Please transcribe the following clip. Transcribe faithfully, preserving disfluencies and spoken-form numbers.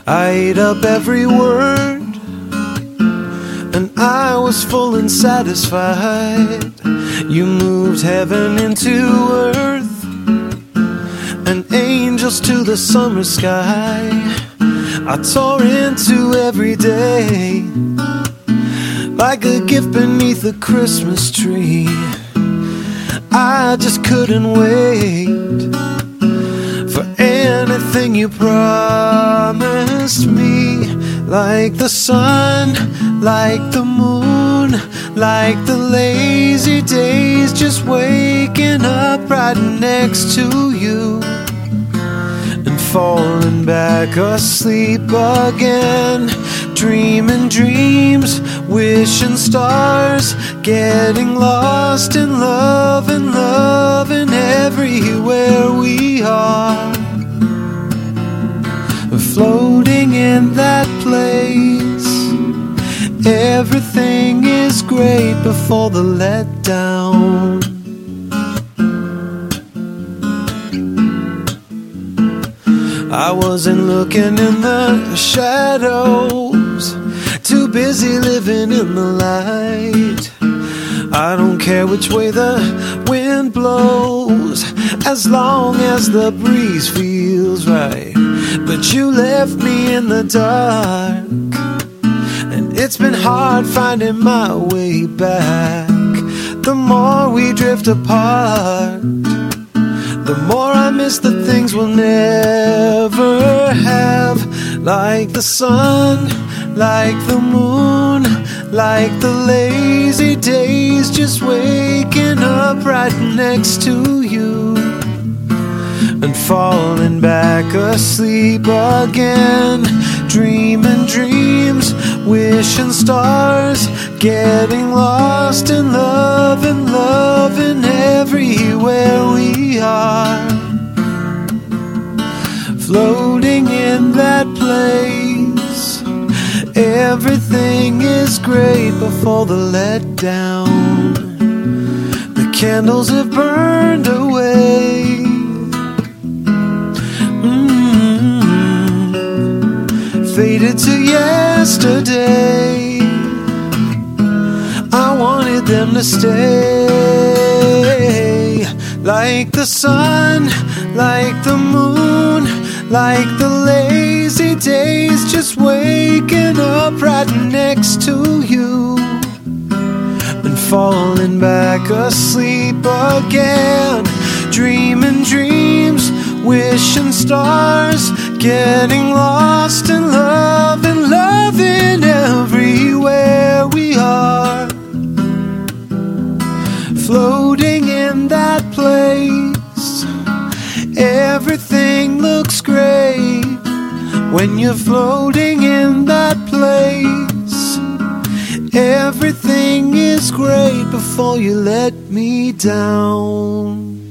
I ate up every word, and I was full and satisfied. You moved heaven into earth, and angels to the summer sky. I tore into every day like a gift beneath a Christmas tree. I just couldn't wait for anything you promised me. Like the sun, like the moon, like the lazy days, just waking up right next to you and falling back asleep again. Dreaming dreams, wishing stars, getting lost in love and loving everywhere we are. Floating in that place, everything is great before the letdown. I wasn't looking in the shadows, too busy living in the light. I don't care which way the wind blows, as long as the breeze feels right. But you left me in the dark, and it's been hard finding my way back. The more we drift apart, the more I miss the things we'll never have. Like the sun, like the moon, like the lazy days, just waking up right next to you and falling back asleep again. Dreaming dreams, wishing stars, getting lost in love and loving everywhere we are. Floating in that place, everything is great before the letdown. The candles have burned away, faded to yesterday. I wanted them to stay. Like the sun, like the moon, like the lazy days, just waking up right next to you and falling back asleep again. Dreaming dreams, wishing stars, getting lost in love and loving everywhere we are. Floating in that place, everything looks great when you're floating in that place. Everything is great before you let me down.